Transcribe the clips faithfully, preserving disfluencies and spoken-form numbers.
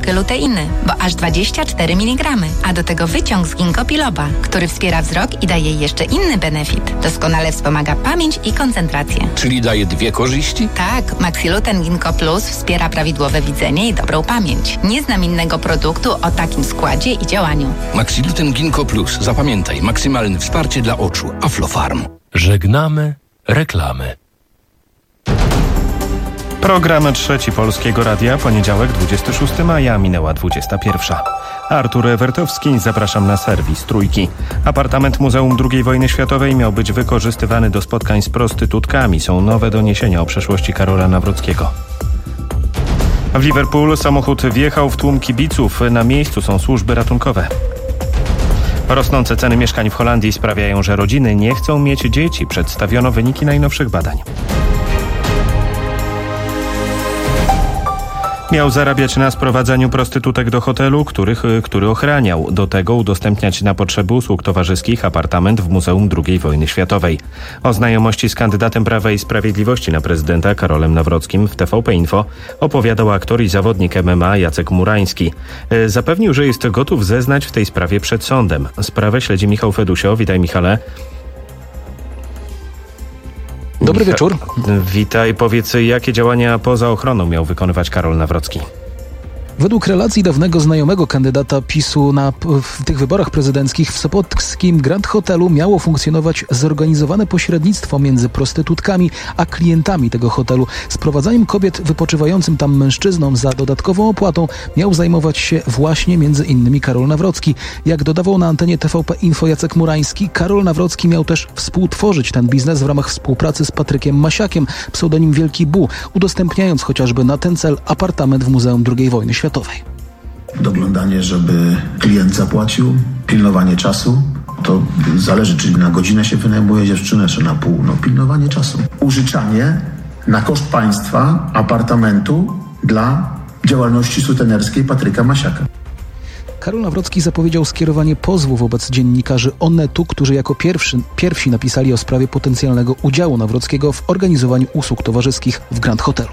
dawkę luteiny, bo aż dwadzieścia cztery miligramy, a do tego wyciąg z ginkgo biloba, który wspiera wzrok i daje jeszcze inny benefit. Doskonale wspomaga pamięć i koncentrację. Czyli daje dwie korzyści? Tak, Maxiluten Ginkgo Plus wspiera prawidłowe widzenie i dobrą pamięć. Nie znam innego produktu o takim składzie i działaniu. Maxiluten Ginkgo Plus. Zapamiętaj, maksymalne wsparcie dla oczu. Aflofarm. Żegnamy reklamy. Program Trzeci Polskiego Radia, poniedziałek dwudziestego szóstego maja, minęła dwudziesta pierwsza. Artur Ewertowski, zapraszam na serwis Trójki. Apartament Muzeum drugiej Wojny Światowej miał być wykorzystywany do spotkań z prostytutkami. Są nowe doniesienia o przeszłości Karola Nawrockiego. W Liverpool samochód wjechał w tłum kibiców. Na miejscu są służby ratunkowe. Rosnące ceny mieszkań w Holandii sprawiają, że rodziny nie chcą mieć dzieci. Przedstawiono wyniki najnowszych badań. Miał zarabiać na sprowadzaniu prostytutek do hotelu, których, który ochraniał. Do tego udostępniać na potrzeby usług towarzyskich apartament w Muzeum drugiej Wojny Światowej. O znajomości z kandydatem Prawa i Sprawiedliwości na prezydenta Karolem Nawrockim w T V P Info opowiadał aktor i zawodnik M M A Jacek Murański. Zapewnił, że jest gotów zeznać w tej sprawie przed sądem. Sprawę śledzi Michał Fedusio. Witaj, Michale. Dobry wieczór. Witaj. Powiedz, jakie działania poza ochroną miał wykonywać Karol Nawrocki? Według relacji dawnego znajomego kandydata PiSu na, w tych wyborach prezydenckich w sopockim Grand Hotelu miało funkcjonować zorganizowane pośrednictwo między prostytutkami a klientami tego hotelu. Sprowadzaniem kobiet wypoczywającym tam mężczyznom za dodatkową opłatą miał zajmować się właśnie między innymi Karol Nawrocki. Jak dodawał na antenie T V P Info Jacek Murański, Karol Nawrocki miał też współtworzyć ten biznes w ramach współpracy z Patrykiem Masiakiem, pseudonim Wielki Bu, udostępniając chociażby na ten cel apartament w Muzeum drugiej Wojny Światowej. Doglądanie, żeby klient zapłacił, pilnowanie czasu. To zależy, czy na godzinę się wynajmuje dziewczynę, czy na pół. No, pilnowanie czasu. Użyczanie na koszt państwa apartamentu dla działalności sutenerskiej Patryka Masiaka. Karol Nawrocki zapowiedział skierowanie pozwu wobec dziennikarzy Onetu, którzy jako pierwszy, pierwsi napisali o sprawie potencjalnego udziału Nawrockiego w organizowaniu usług towarzyskich w Grand Hotelu.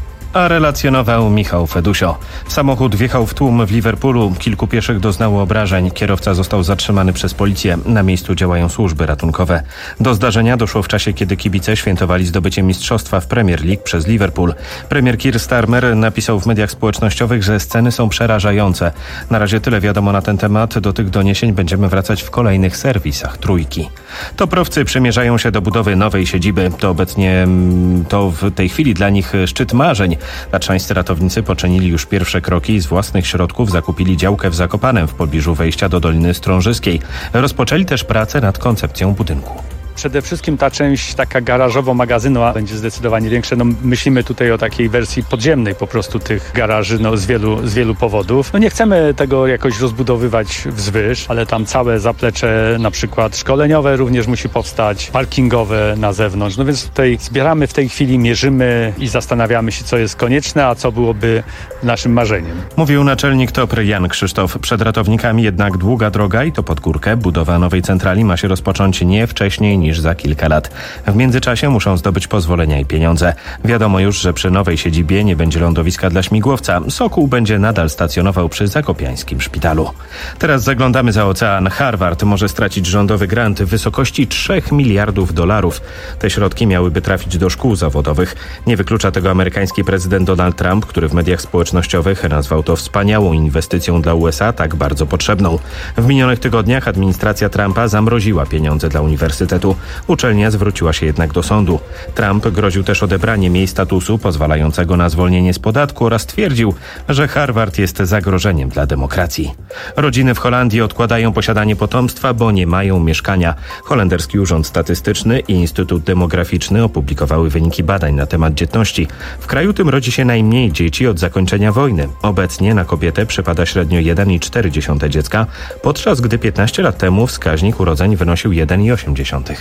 A relacjonował Michał Fedusio. Samochód wjechał w tłum w Liverpoolu. Kilku pieszych doznało obrażeń. Kierowca został zatrzymany przez policję. Na miejscu działają służby ratunkowe. Do zdarzenia doszło w czasie, kiedy kibice świętowali zdobycie mistrzostwa w Premier League przez Liverpool. Premier Keir Starmer napisał w mediach społecznościowych, że sceny są przerażające. Na razie tyle wiadomo na ten temat. Do tych doniesień będziemy wracać w kolejnych serwisach Trójki. Toprowcy przymierzają się do budowy nowej siedziby. To obecnie to w tej chwili dla nich szczyt marzeń. Tatrzańscy ratownicy poczynili już pierwsze kroki i z własnych środków zakupili działkę w Zakopanem w pobliżu wejścia do Doliny Strążyskiej. Rozpoczęli też pracę nad koncepcją budynku. Przede wszystkim ta część taka garażowo-magazynowa będzie zdecydowanie większa. No, myślimy tutaj o takiej wersji podziemnej po prostu tych garaży no, z, wielu, z wielu powodów. No, nie chcemy tego jakoś rozbudowywać wzwyż, ale tam całe zaplecze na przykład szkoleniowe również musi powstać, parkingowe na zewnątrz. No więc tutaj zbieramy w tej chwili, mierzymy i zastanawiamy się, co jest konieczne, a co byłoby naszym marzeniem. Mówił naczelnik Topry Jan Krzysztof. Przed ratownikami jednak długa droga i to pod górkę. Budowa nowej centrali ma się rozpocząć nie wcześniej niż niż za kilka lat. W międzyczasie muszą zdobyć pozwolenia i pieniądze. Wiadomo już, że przy nowej siedzibie nie będzie lądowiska dla śmigłowca. Sokół będzie nadal stacjonował przy zakopiańskim szpitalu. Teraz zaglądamy za ocean. Harvard może stracić rządowy grant w wysokości trzech miliardów dolarów. Te środki miałyby trafić do szkół zawodowych. Nie wyklucza tego amerykański prezydent Donald Trump, który w mediach społecznościowych nazwał to wspaniałą inwestycją dla U S A, tak bardzo potrzebną. W minionych tygodniach administracja Trumpa zamroziła pieniądze dla uniwersytetu. Uczelnia zwróciła się jednak do sądu. Trump groził też odebraniem jej statusu pozwalającego na zwolnienie z podatku oraz twierdził, że Harvard jest zagrożeniem dla demokracji. Rodziny w Holandii odkładają posiadanie potomstwa, bo nie mają mieszkania. Holenderski Urząd Statystyczny i Instytut Demograficzny opublikowały wyniki badań na temat dzietności. W kraju tym rodzi się najmniej dzieci od zakończenia wojny. Obecnie na kobietę przypada średnio jeden i cztery dziesiąte dziecka, podczas gdy piętnaście lat temu wskaźnik urodzeń wynosił jeden i osiem dziesiątych.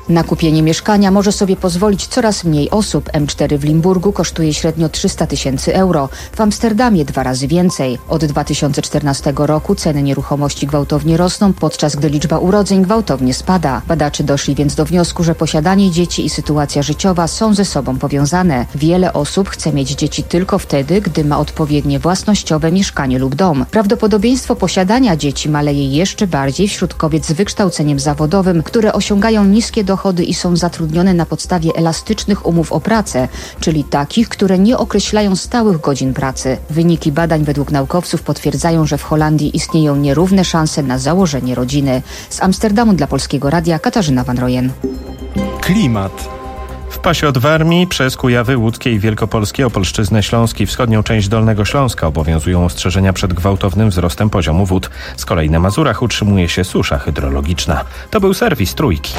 Na kupienie mieszkania może sobie pozwolić coraz mniej osób. M cztery w Limburgu kosztuje średnio trzysta tysięcy euro, w Amsterdamie dwa razy więcej. Od dwa tysiące czternastego roku ceny nieruchomości gwałtownie rosną, podczas gdy liczba urodzeń gwałtownie spada. Badacze doszli więc do wniosku, że posiadanie dzieci i sytuacja życiowa są ze sobą powiązane. Wiele osób chce mieć dzieci tylko wtedy, gdy ma odpowiednie własnościowe mieszkanie lub dom. Prawdopodobieństwo posiadania dzieci maleje jeszcze bardziej wśród kobiet z wykształceniem zawodowym, które osiągają niskie dochody i są zatrudnione na podstawie elastycznych umów o pracę, czyli takich, które nie określają stałych godzin pracy. Wyniki badań według naukowców potwierdzają, że w Holandii istnieją nierówne szanse na założenie rodziny. Z Amsterdamu dla Polskiego Radia Katarzyna Van Rojen. Klimat. W pasie od Warmii przez Kujawy, Łódzkie i Wielkopolskie, Opolszczyznę, Śląsk i wschodnią część Dolnego Śląska obowiązują ostrzeżenia przed gwałtownym wzrostem poziomu wód. Z kolei na Mazurach utrzymuje się susza hydrologiczna. To był serwis Trójki.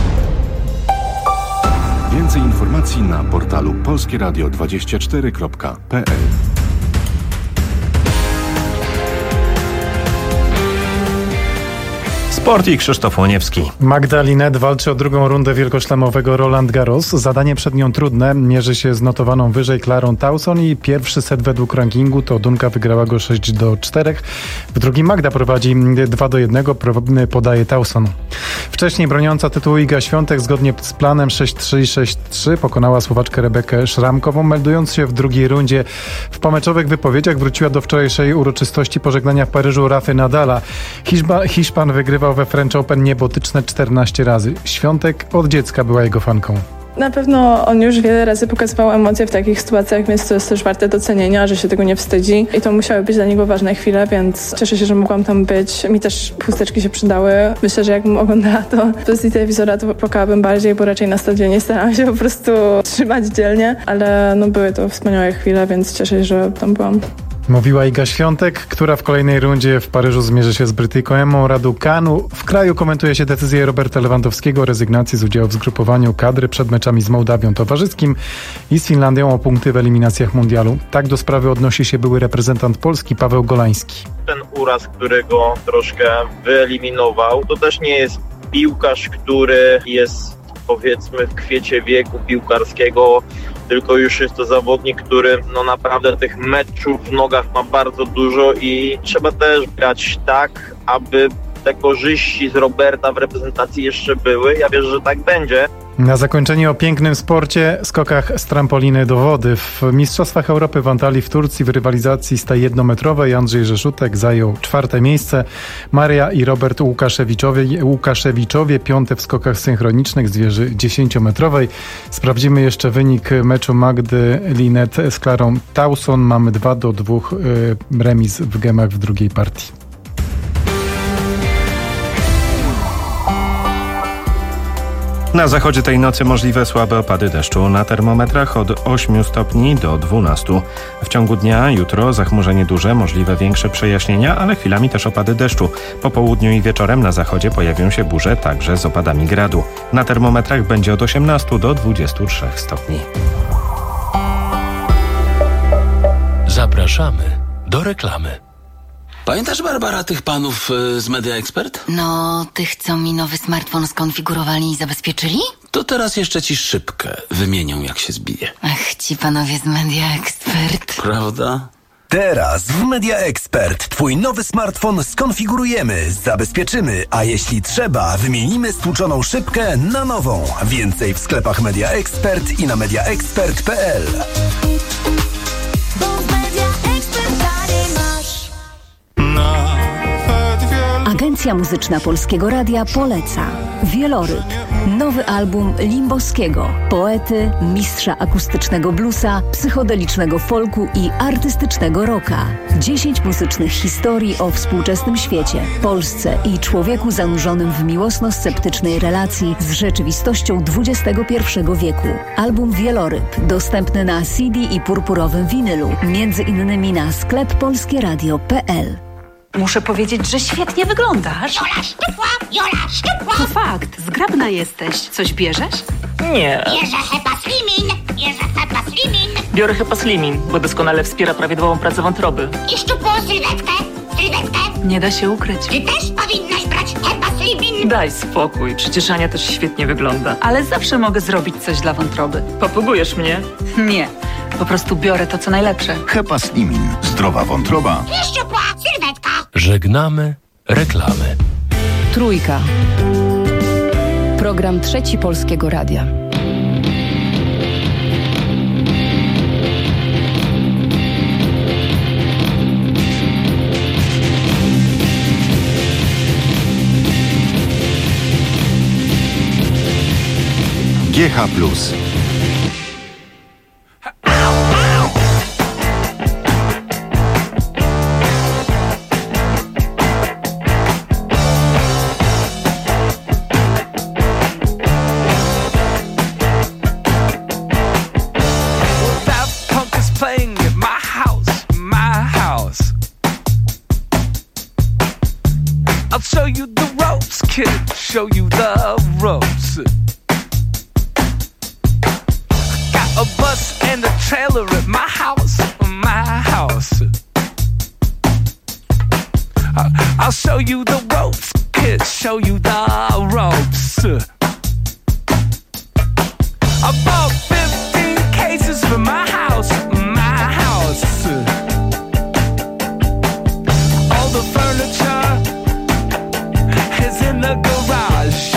Więcej informacji na portalu polskie radio dwadzieścia cztery kropka p l. Sport i Krzysztof Łoniewski. Magda Linette walczy o drugą rundę wielkoszlemowego Roland Garros. Zadanie przed nią trudne. Mierzy się z notowaną wyżej Clarą Towson i pierwszy set według rankingu to Dunka wygrała go sześć do czterech. W drugim Magda prowadzi dwa do jednego, podaje Towson. Wcześniej broniąca tytułu Iga Świątek zgodnie z planem sześć trzy sześć trzy pokonała Słowaczkę Rebekę Szramkową, meldując się w drugiej rundzie. W pomeczowych wypowiedziach wróciła do wczorajszej uroczystości pożegnania w Paryżu Rafy Nadala. Hiszpa, Hiszpan wygrywał we French Open niebotyczne czternaście razy. Świątek od dziecka była jego fanką. Na pewno on już wiele razy pokazywał emocje w takich sytuacjach, więc to jest też warte docenienia, że się tego nie wstydzi i to musiały być dla niego ważne chwile, więc cieszę się, że mogłam tam być. Mi też chusteczki się przydały. Myślę, że jakbym oglądała to z pozycji telewizora, to płakałabym bardziej, bo raczej na stadionie starałam się po prostu trzymać dzielnie, ale no były to wspaniałe chwile, więc cieszę się, że tam byłam. Mówiła Iga Świątek, która w kolejnej rundzie w Paryżu zmierzy się z Brytyjką Emmą Raducanu. W kraju komentuje się decyzję Roberta Lewandowskiego o rezygnacji z udziału w zgrupowaniu kadry przed meczami z Mołdawią towarzyskim i z Finlandią o punkty w eliminacjach mundialu. Tak do sprawy odnosi się były reprezentant Polski Paweł Golański. Ten uraz, który go troszkę wyeliminował, to też nie jest piłkarz, który jest, powiedzmy, w kwiecie wieku piłkarskiego, tylko już jest to zawodnik, który no naprawdę tych meczów w nogach ma bardzo dużo i trzeba też grać tak, aby te korzyści z Roberta w reprezentacji jeszcze były. Ja wierzę, że tak będzie. Na zakończenie o pięknym sporcie, skokach z trampoliny do wody. W Mistrzostwach Europy w Antalii w Turcji w rywalizacji sta jednometrowej Andrzej Rzeszutek zajął czwarte miejsce. Maria i Robert Łukaszewiczowie, Łukaszewiczowie piąte w skokach synchronicznych z wieży dziesięciometrowej. Sprawdzimy jeszcze wynik meczu Magdy Linette z Clarą Towson. Mamy dwa do dwóch y, remis w gemach w drugiej partii. Na zachodzie tej nocy możliwe słabe opady deszczu. Na termometrach od ośmiu stopni do dwunastu. W ciągu dnia jutro zachmurzenie duże, możliwe większe przejaśnienia, ale chwilami też opady deszczu. Po południu i wieczorem na zachodzie pojawią się burze, także z opadami gradu. Na termometrach będzie od osiemnastu do dwudziestu trzech stopni. Zapraszamy do reklamy. Pamiętasz, Barbara, tych panów y, z Media Expert? No, tych, co mi nowy smartfon skonfigurowali i zabezpieczyli? To teraz jeszcze ci szybkę wymienią, jak się zbije. Ach, ci panowie z Media Expert. Prawda? Teraz w Media Expert twój nowy smartfon skonfigurujemy, zabezpieczymy, a jeśli trzeba, wymienimy stłuczoną szybkę na nową. Więcej w sklepach Media Expert i na media expert kropka p l. Agencja Muzyczna Polskiego Radia poleca Wieloryb, nowy album Limbowskiego, poety, mistrza akustycznego bluesa, psychodelicznego folku i artystycznego rocka. Dziesięć muzycznych historii o współczesnym świecie, Polsce i człowieku zanurzonym w miłosno-sceptycznej relacji z rzeczywistością dwudziestego pierwszego wieku. Album Wieloryb dostępny na C D i purpurowym winylu, między innymi na sklep polskie radio kropka p l. Muszę powiedzieć, że świetnie wyglądasz. Jola Szczypła, Jola Szczypła. To fakt, zgrabna jesteś. Coś bierzesz? Nie. Bierze Hepa Slimin, bierze Hepa Slimin. Biorę Hepa Slimin, bo doskonale wspiera prawidłową pracę wątroby. I szczupłą sylwetkę. sylwetkę? Nie da się ukryć. Ty też powinnaś brać Hepa Slimin. Daj spokój, przecież Ania też świetnie wygląda. Ale zawsze mogę zrobić coś dla wątroby. Popugujesz mnie? Nie, po prostu biorę to, co najlepsze. Hepa Slimin. Zdrowa wątroba. Szczupła sylwetka. Żegnamy reklamy. Trójka. Program Trzeci Polskiego Radia. G H plus. Show you the ropes, kid. Show you the ropes. Got a bus and a trailer at my house, my house. I'll show you the ropes, kid. Show you the ropes. I bought fifteen cases for my house, my house. All the furniture is in the garage.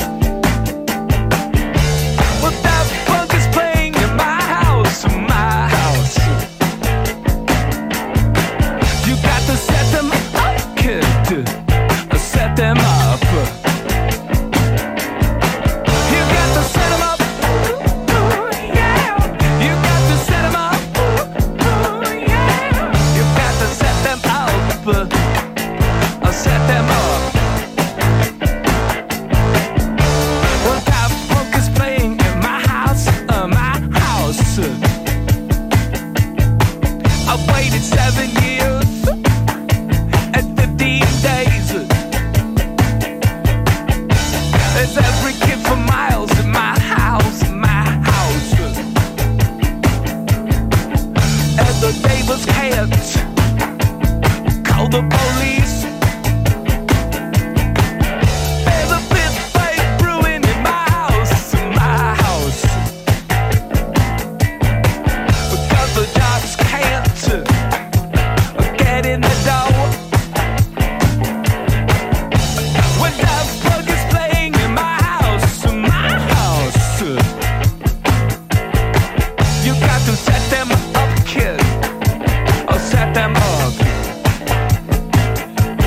Well, that bug is playing in my house, my house. You got to set them up, kid. Set them up. You got to set them up. Yeah. You got to set them up. Yeah. You got to set them up. Set them up. I waited seven years and fifteen days. There's every kid for miles in my house, my house. And the neighbors can't call the police. There's a fifth fight brewing in my house, in my house. Because the jocks can't get in the door. When that bug is playing in my house, in my house. You got to set them up, kid. Or set them up.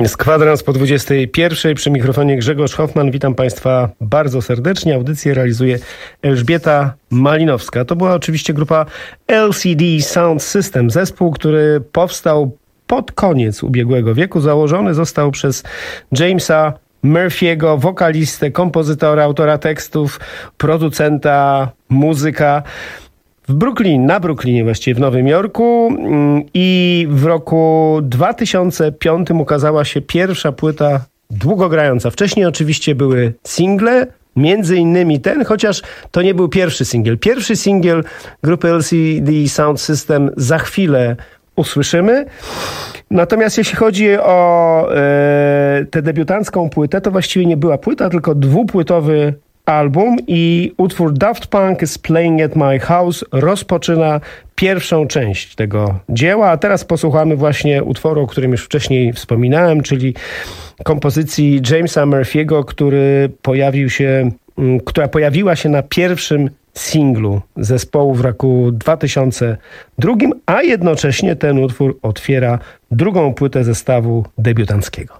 Jest kwadrans po dwudziestej pierwszej. Przy mikrofonie Grzegorz Hoffman. Witam Państwa bardzo serdecznie. Audycję realizuje Elżbieta Malinowska. To była oczywiście grupa L C D Sound System. Zespół, który powstał pod koniec ubiegłego wieku. Założony został przez Jamesa Murphy'ego, wokalistę, kompozytora, autora tekstów, producenta, muzyka. W Brooklyn, na Brooklynie właściwie, w Nowym Jorku, i w roku dwa tysiące piątym ukazała się pierwsza płyta długogrająca. Wcześniej oczywiście były single, między innymi ten, chociaż to nie był pierwszy singiel. Pierwszy singiel grupy L C D Sound System za chwilę usłyszymy. Natomiast jeśli chodzi o e, tę debiutancką płytę, to właściwie nie była płyta, tylko dwupłytowy album, i utwór Daft Punk is Playing at My House rozpoczyna pierwszą część tego dzieła, a teraz posłuchamy właśnie utworu, o którym już wcześniej wspominałem, czyli kompozycji Jamesa Murphy'ego, który pojawił się, która pojawiła się na pierwszym singlu zespołu w roku dwa tysiące drugim, a jednocześnie ten utwór otwiera drugą płytę zestawu debiutanckiego.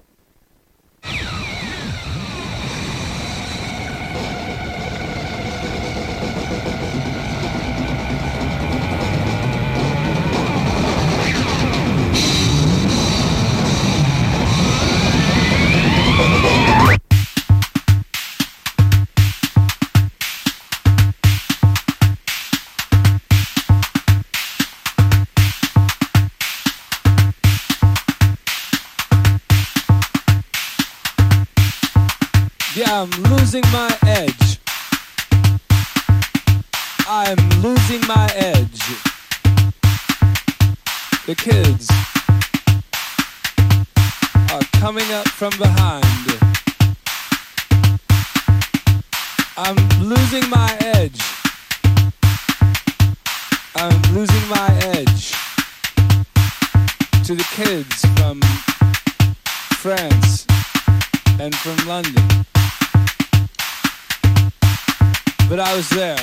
I'm losing my edge. I'm losing my edge. The kids are coming up from behind. I'm losing my edge. I'm losing my edge to the kids from France and from London. But I was there.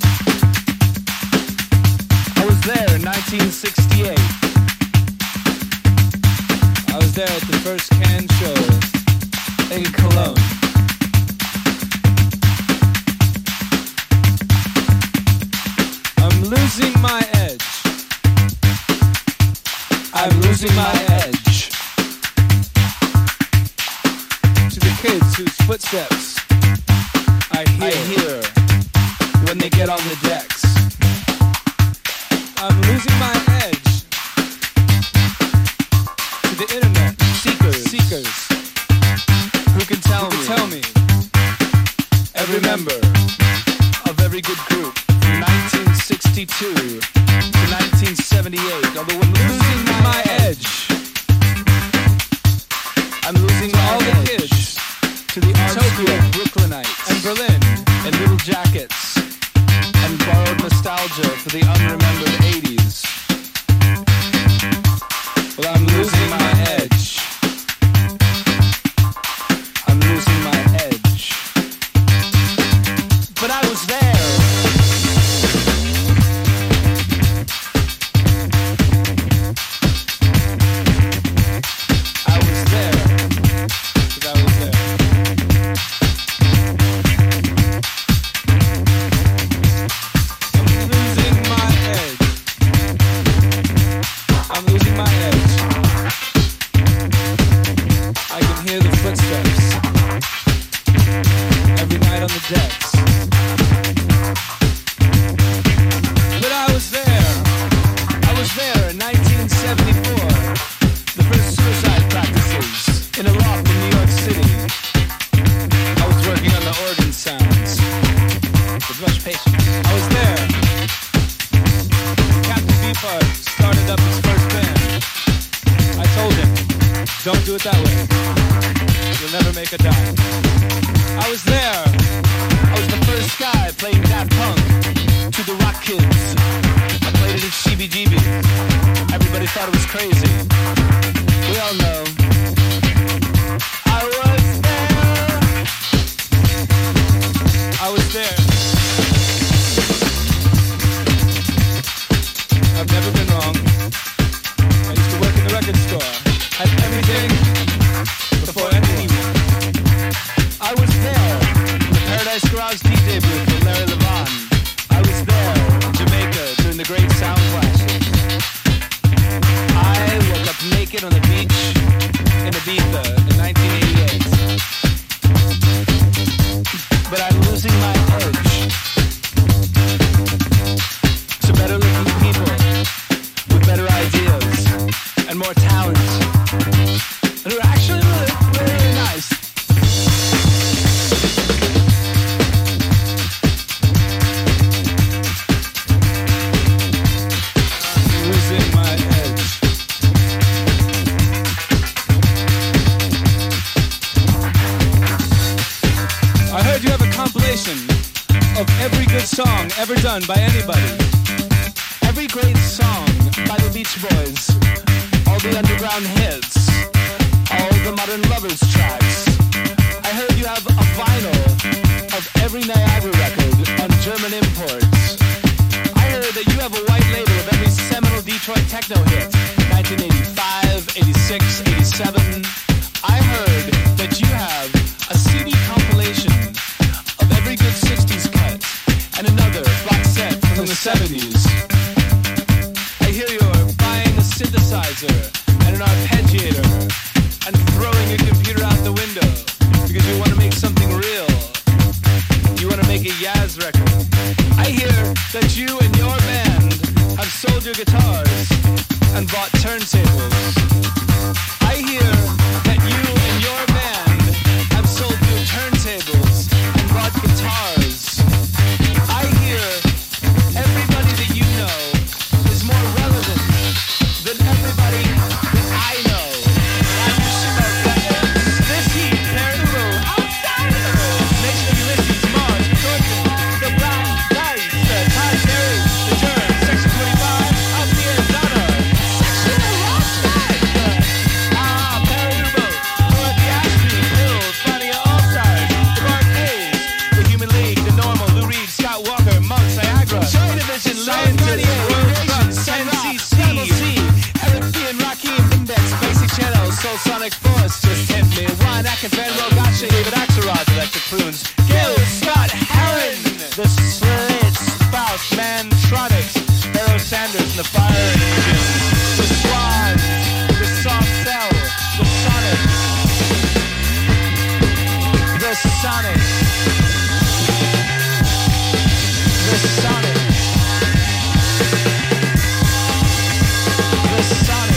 I was there in nineteen sixty-eight. I was there at the first Cannes show in Cologne. I'm losing my edge. I'm losing my edge to the kids whose footsteps I hear. I hear when they get on the decks. I'm losing my edge to the internet seekers, seekers who can tell who me, can tell me every member of every good group from nineteen sixty-two to nineteen seventy-eight. Although I'm losing my, my edge, I'm losing to all the kids, to the art school Brooklynites and Berlin and Little Jackets and borrowed nostalgia for the unremembered eighties. Well, I'm losing my edge. I'm losing my edge. But I was there. I was there. Because I was there. Decks. But I was there. I was there in nineteen seventy-four. The first suicide practices in a loft in New York City. I was working on the organ sounds with much patience. I was there. Captain Beefheart started up his first band. I told him, don't do it that way. You'll never make a dime. I was there. I was the first guy playing Daft Punk to the Rock Kids. I played it at C B G B. Everybody thought it was crazy. We all know. I was there. I was there. I've never been wrong. I used to work in the record store. Had everything good song ever done by anybody. Every great song by the Beach Boys, all the underground hits, all the modern lovers tracks. I heard you have a vinyl of every Niagara record and German imports. I heard that you have a white label of every seminal Detroit techno hit, nineteen eighty-five, eighty-six, eighty-seven. I heard that you have a C D compilation of every good sixties cut and another box set from the seventies. I hear you're buying a synthesizer and an arpeggiator and throwing your computer out the window because you want to make something real. You want to make a Yaz record. I hear that you and your band have sold your guitars and bought turntables. I hear that you and your band have sold your turntables and bought guitars. I hear everybody that you know is more relevant than everybody that I know. This heat, Paris, outside of the room, makes me Ulysses, Mars, Jordan, the Black Dice, the Todd Terry, the Germ, Section twenty-five, up the Arizona, Section of Rothschild, ah, Paradubo, Dorothy Ashby, Hills, Fania All-Stars, the Barclays, the Human League, the Normal, Lou Reed, Scott Walker, Monk, Niagara, Joy Division, Scientist, World Front, N C C, Eric B. and Rakim, Index, Basic Channel, Soul Sonic Force, Just Hit Me, Juan Atkins, Van Rowe, Gotcha, David Axelrod, Electric Prunes, Gil, Scott, Heron, The Slits, Faust, Mantronics, Barrow Sanders, and the Fire Engines, The Swans, The Soft Cell, The Sonics, The Sonics, The Sonics, The Sonics.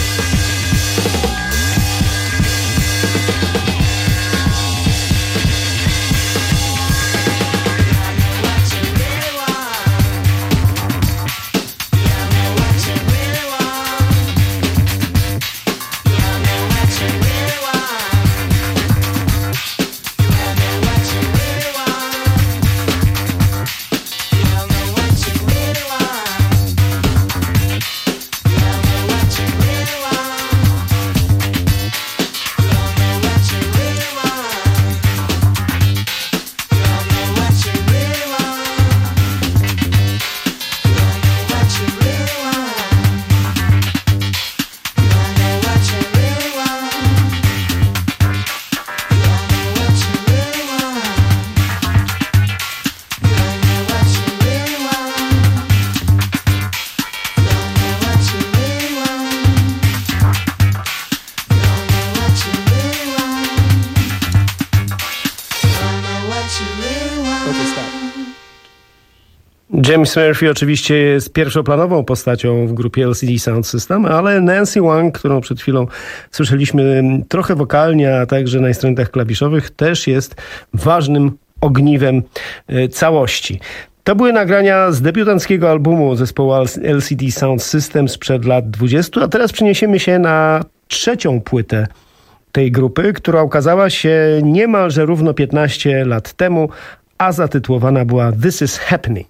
James Murphy oczywiście jest pierwszoplanową postacią w grupie L C D Sound System, ale Nancy Wang, którą przed chwilą słyszeliśmy trochę wokalnie, a także na instrumentach klawiszowych, też jest ważnym ogniwem całości. To były nagrania z debiutanckiego albumu zespołu L C D Sound System sprzed lat dwudziestu, a teraz przeniesiemy się na trzecią płytę tej grupy, która ukazała się niemalże równo piętnaście lat temu, a zatytułowana była This Is Happening.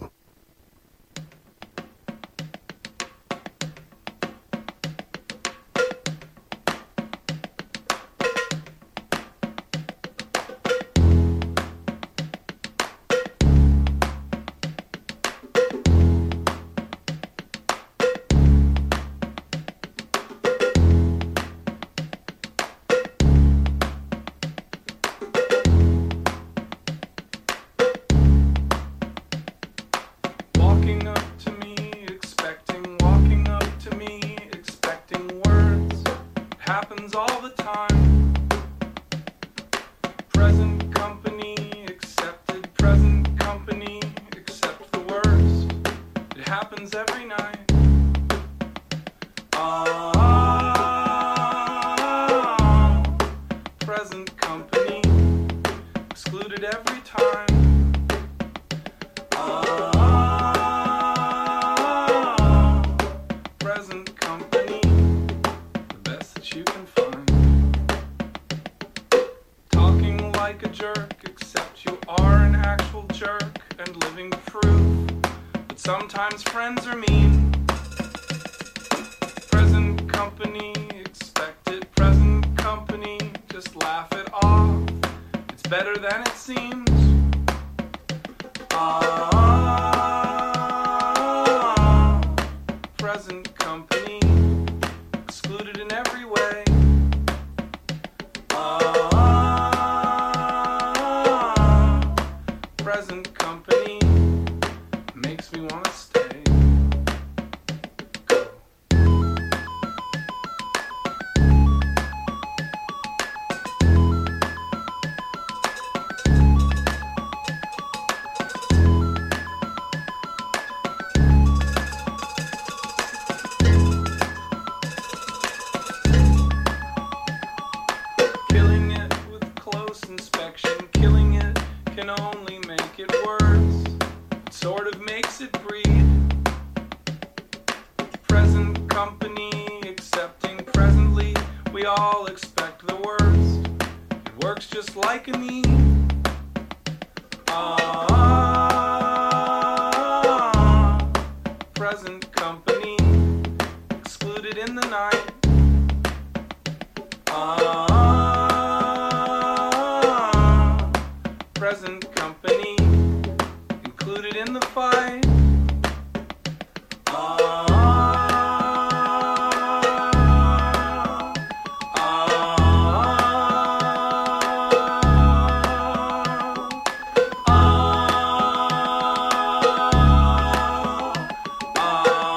Like a jerk, except you are an actual jerk and living proof sometimes friends are mean. Present company, expected present company, just laugh it off. It's better than it seems. Ah, present company, excluded in every way. Ah, present company makes me wanna stay. Killing it with close inspection, killing it can only make it worse. It sort of makes it breathe. Present company accepting presently, we all expect the worst. It works just like a knee. Ah, present company excluded in the night. Ah, present company included in the fight. Ah, ah, ah,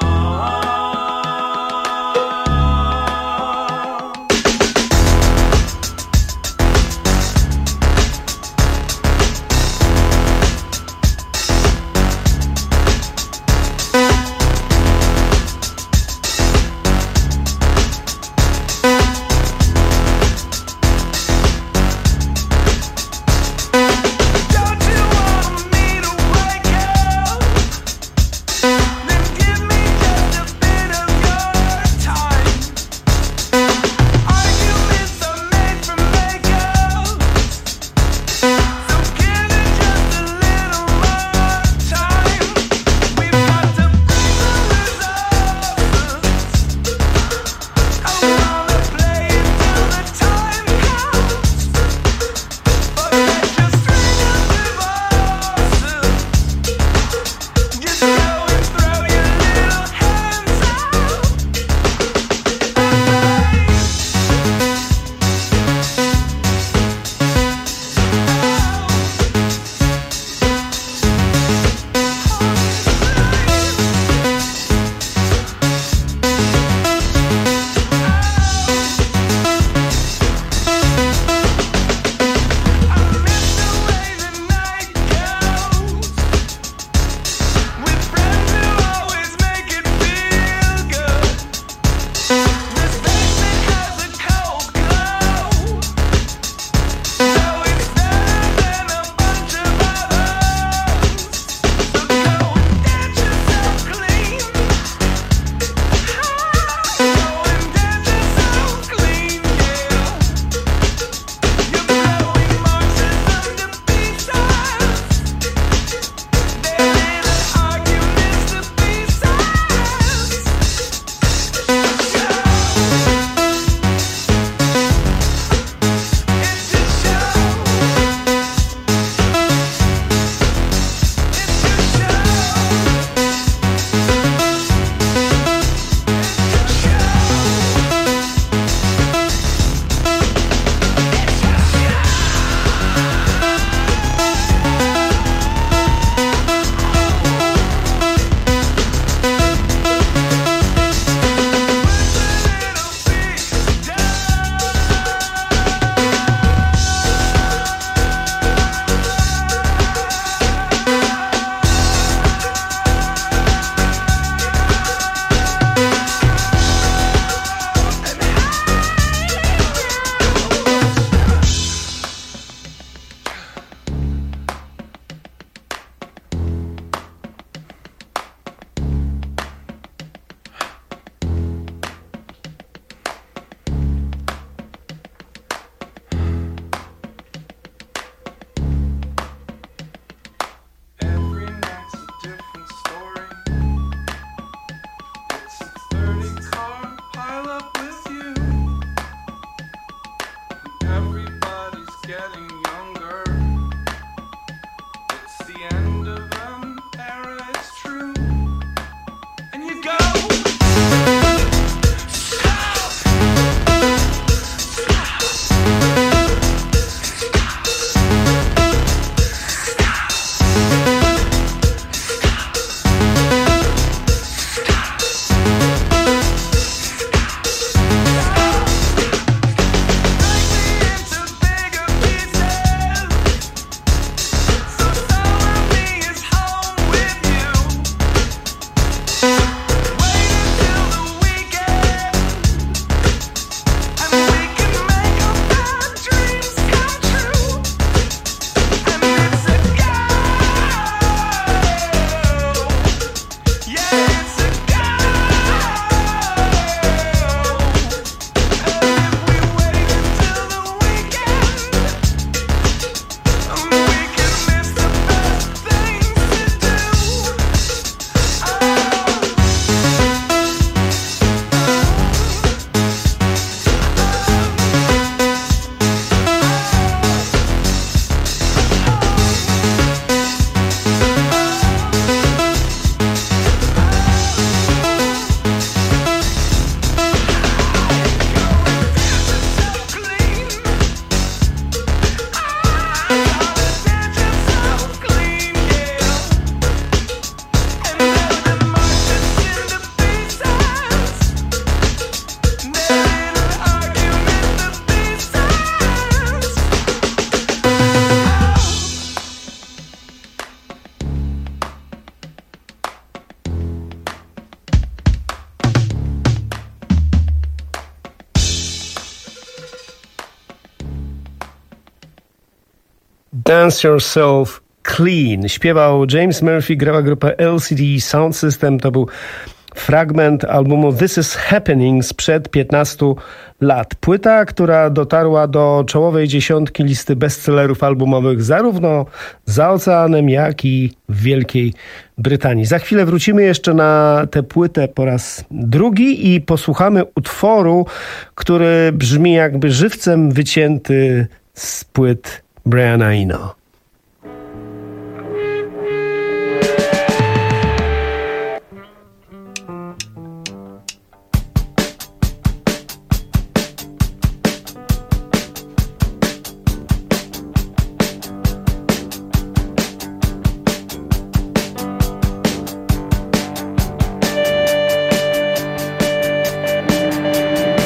Dance Yourself Clean. Śpiewał James Murphy, grała grupa L C D Sound System. To był fragment albumu This Is Happening sprzed piętnastu lat. Płyta, która dotarła do czołowej dziesiątki listy bestsellerów albumowych zarówno za oceanem, jak i w Wielkiej Brytanii. Za chwilę wrócimy jeszcze na tę płytę po raz drugi i posłuchamy utworu, który brzmi jakby żywcem wycięty z płyt Briana Eno.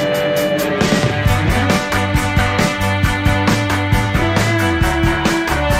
Thank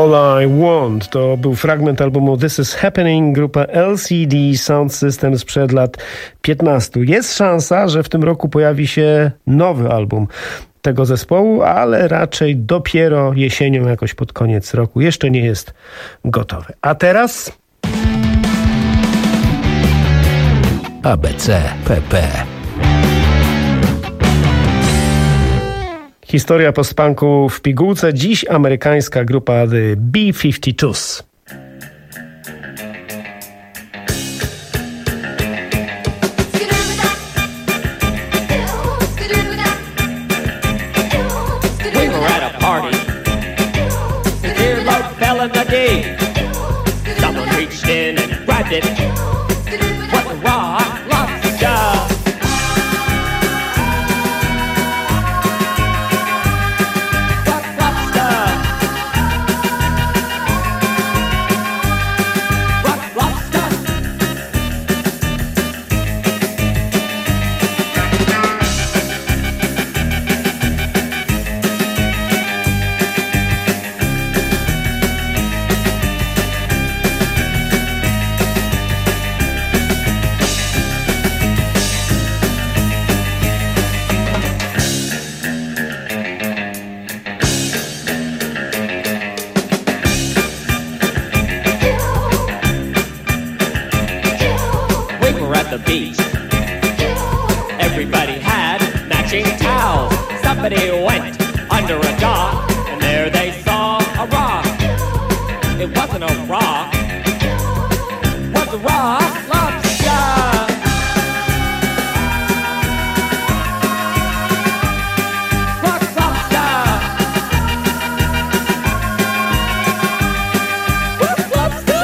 All I Want. To był fragment albumu This Is Happening, grupa L C D Sound System sprzed lat piętnastu. Jest szansa, że w tym roku pojawi się nowy album tego zespołu, ale raczej dopiero jesienią, jakoś pod koniec roku. Jeszcze nie jest gotowy. A teraz... A B C P P. Historia postpunku w pigułce. Dziś amerykańska grupa The B pięćdziesiąt dwa. We were at a party. The earlobe fell in the D. Someone reached in and grabbed it. What the rock lobster? Everybody had matching towels. Somebody went under a dock, and there they saw a rock. It wasn't a rock, it was a rock lobster. Rock lobster. Rock lobster.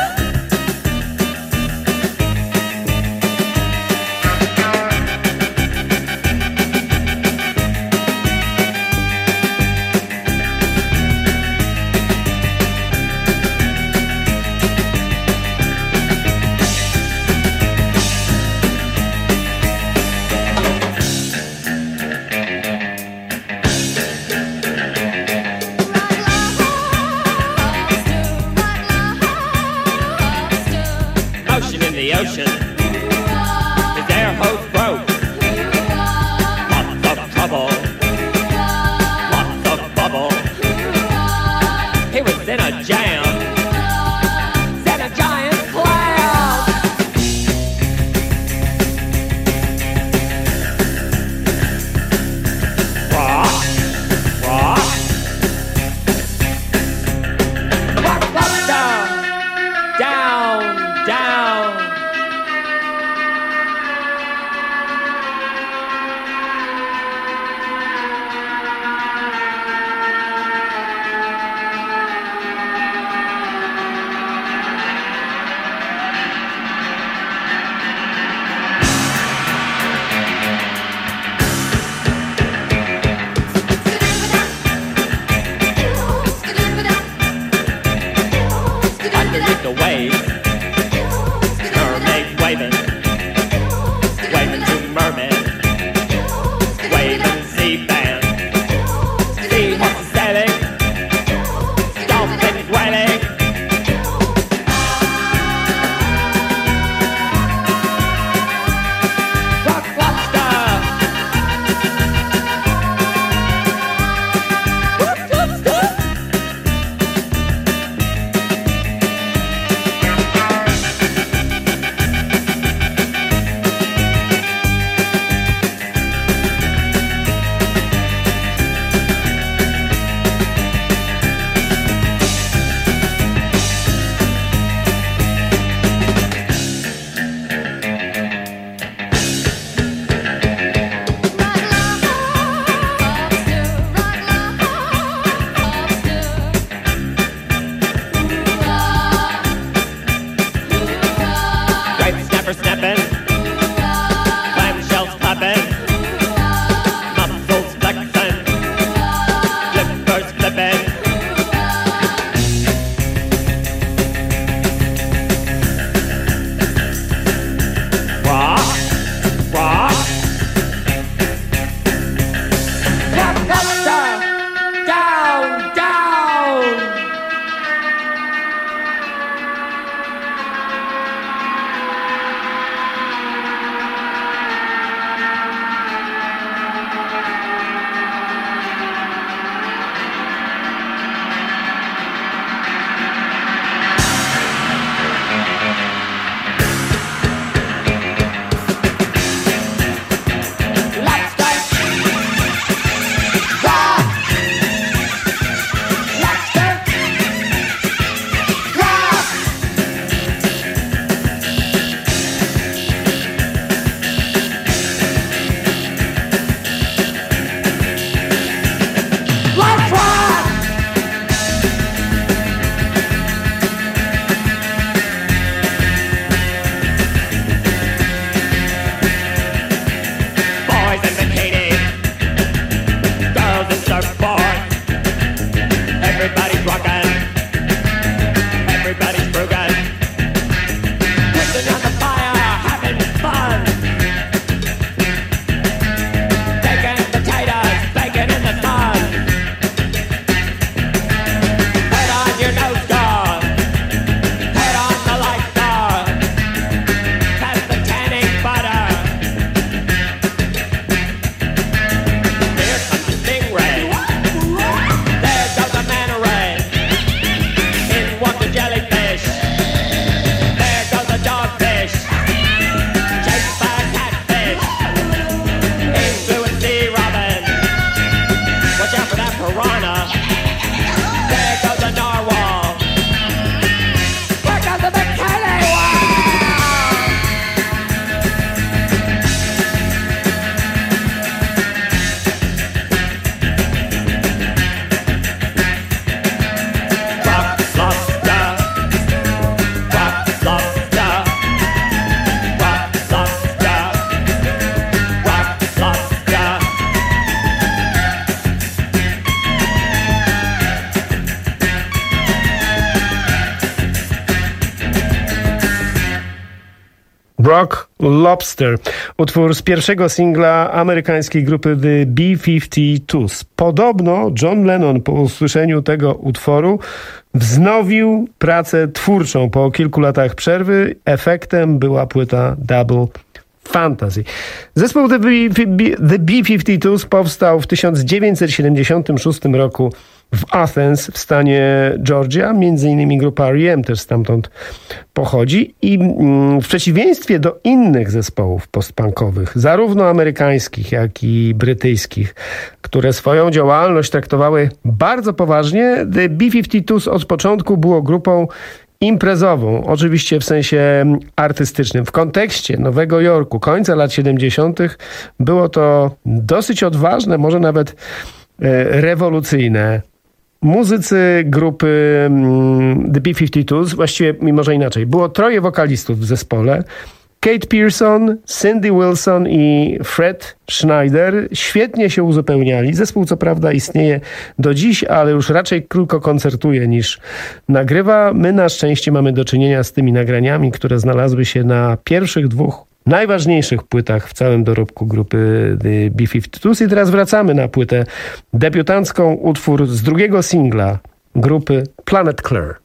Rock Lobster. Utwór z pierwszego singla amerykańskiej grupy The B pięćdziesiąt dwa. Podobno John Lennon po usłyszeniu tego utworu wznowił pracę twórczą po kilku latach przerwy. Efektem była płyta Double Fantasy. Zespół The B pięćdziesiąt dwa powstał w tysiąc dziewięćset siedemdziesiątym szóstym roku w Athens w stanie Georgia. Między innymi grupa R E M też stamtąd pochodzi i w przeciwieństwie do innych zespołów postpunkowych, zarówno amerykańskich, jak i brytyjskich, które swoją działalność traktowały bardzo poważnie, The B pięćdziesiąt dwa od początku było grupą imprezową, oczywiście w sensie artystycznym. W kontekście Nowego Jorku końca lat siedemdziesiątych było to dosyć odważne, może nawet rewolucyjne. Muzycy grupy The B pięćdziesiąt dwa, właściwie mimo że inaczej, było troje wokalistów w zespole. Kate Pearson, Cindy Wilson i Fred Schneider świetnie się uzupełniali. Zespół co prawda istnieje do dziś, ale już raczej tylko koncertuje niż nagrywa. My na szczęście mamy do czynienia z tymi nagraniami, które znalazły się na pierwszych dwóch najważniejszych płytach w całym dorobku grupy The B pięćdziesiąt dwa. I teraz wracamy na płytę debiutancką, utwór z drugiego singla grupy Planet Claire.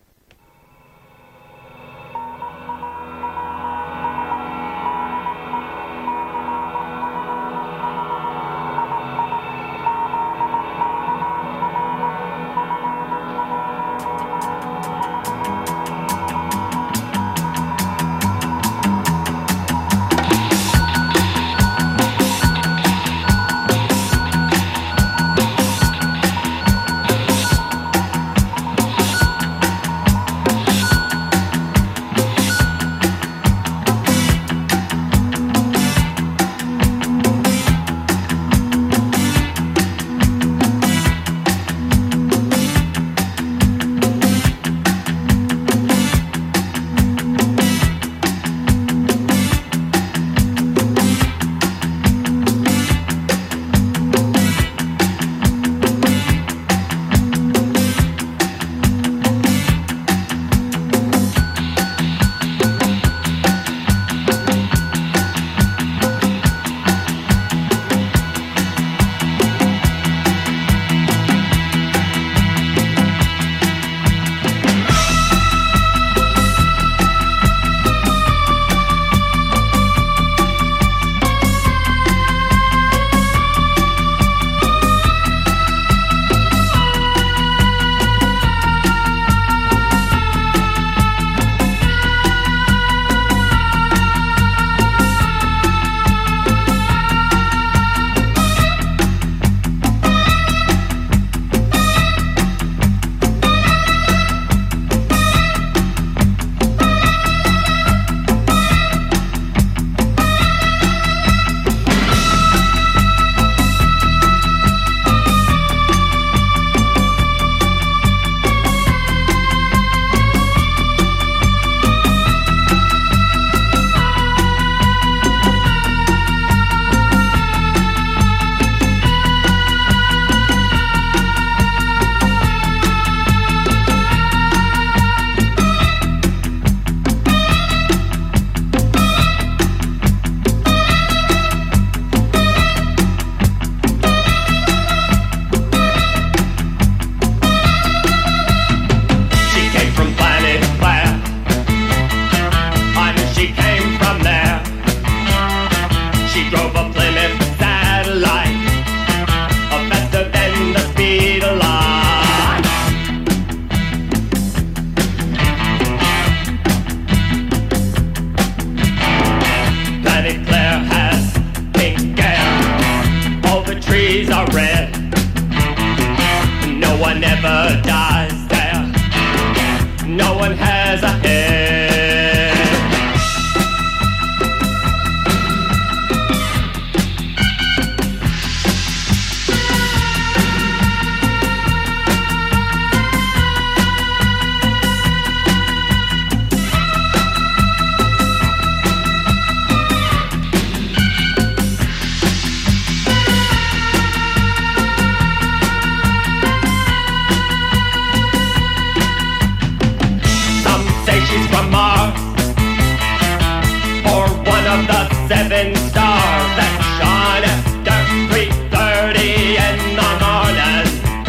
seven stars that shine after three thirty in the morning.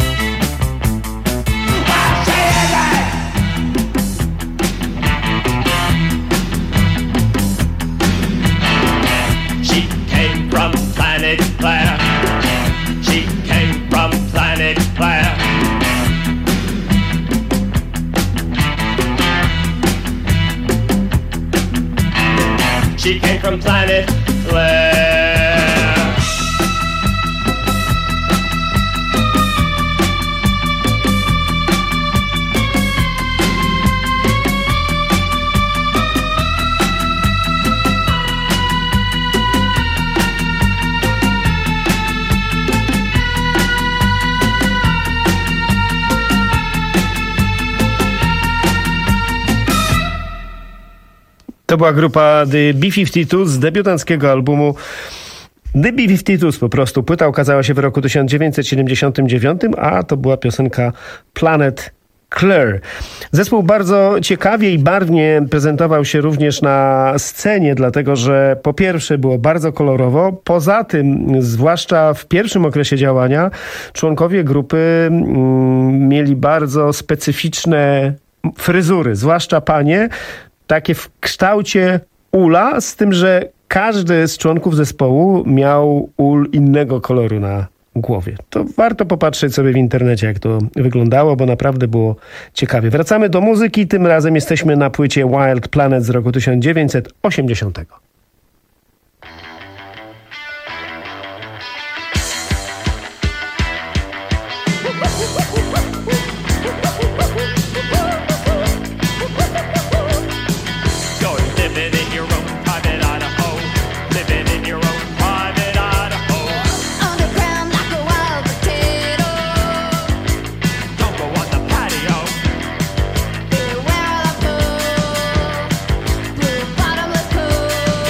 Well, she is it! She came from planet Claire. She came from planet Claire. She came from planet Claire. To była grupa The B pięćdziesiąt dwa z debiutanckiego albumu The B pięćdziesiąt dwa po prostu. Płyta ukazała się w roku tysiąc dziewięćset siedemdziesiątym dziewiątym, a to była piosenka Planet Claire. Zespół bardzo ciekawie i barwnie prezentował się również na scenie, dlatego że po pierwsze było bardzo kolorowo, poza tym, zwłaszcza w pierwszym okresie działania, członkowie grupy mm, mieli bardzo specyficzne fryzury, zwłaszcza panie, takie w kształcie ula, z tym, że każdy z członków zespołu miał ul innego koloru na głowie. To warto popatrzeć sobie w internecie, jak to wyglądało, bo naprawdę było ciekawie. Wracamy do muzyki, tym razem jesteśmy na płycie Wild Planet z roku tysiąc dziewięćset osiemdziesiątego. Bottomless pool.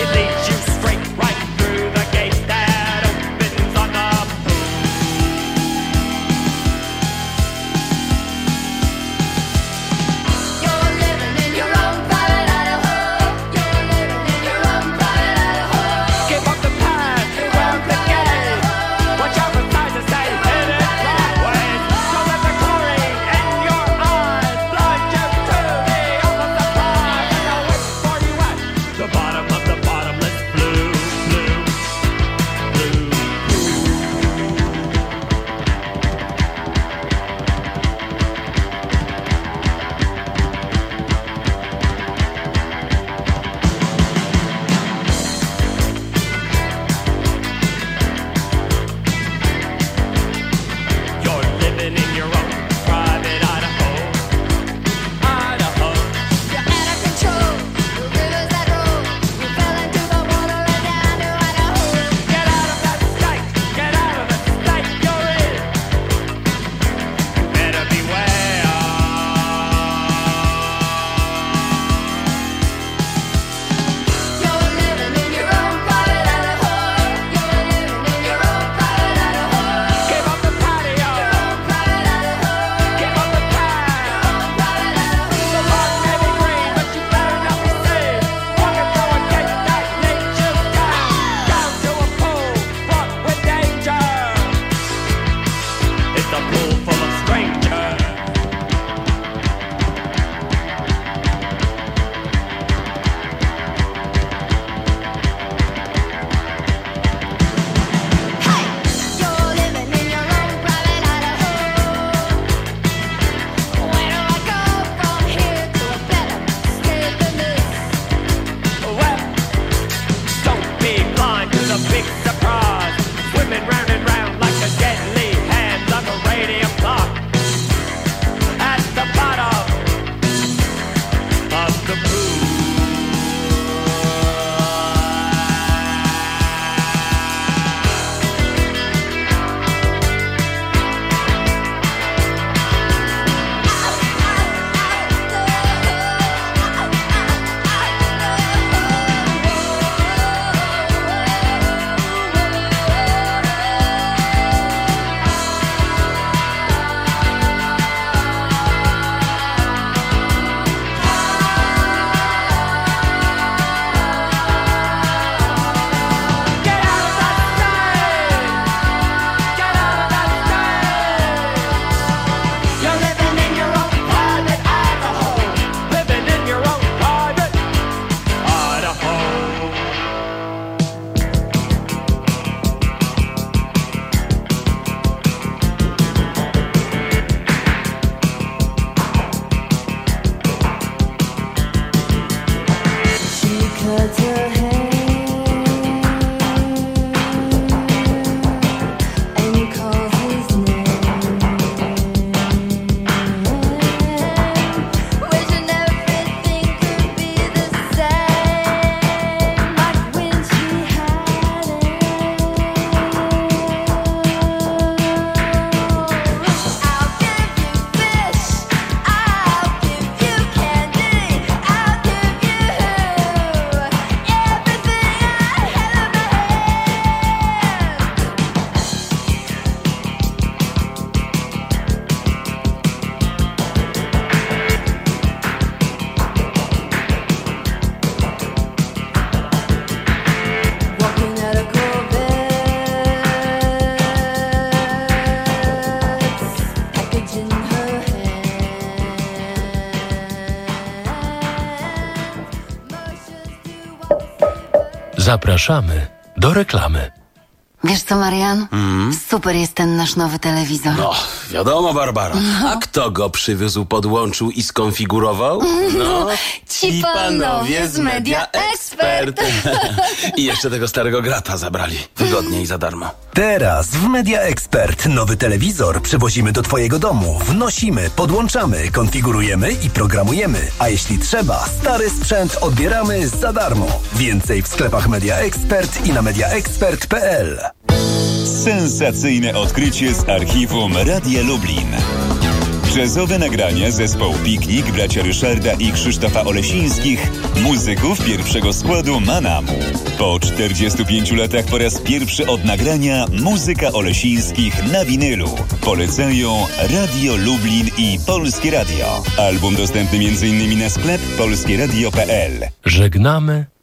Zapraszamy do reklamy. Wiesz co, Marian? Mm. Super jest ten nasz nowy telewizor. No, wiadomo, Barbara. No. A kto go przywiózł, podłączył i skonfigurował? No, ci panowie z Media Expert. I jeszcze tego starego grata zabrali. Wygodnie i za darmo. Teraz w Media Expert nowy telewizor przywozimy do twojego domu. Wnosimy, podłączamy, konfigurujemy i programujemy. A jeśli trzeba, stary sprzęt odbieramy za darmo. Więcej w sklepach Media Expert i na media expert kropka p l. Sensacyjne odkrycie z archiwum Radia Lublin. Jazzowe nagrania zespołu Piknik, bracia Ryszarda i Krzysztofa Olesińskich, muzyków pierwszego składu Manamu. Po czterdziestu pięciu latach po raz pierwszy od nagrania muzyka Olesińskich na winylu. Polecają Radio Lublin i Polskie Radio. Album dostępny między innymi na sklep polskieradio kropka p l. Żegnamy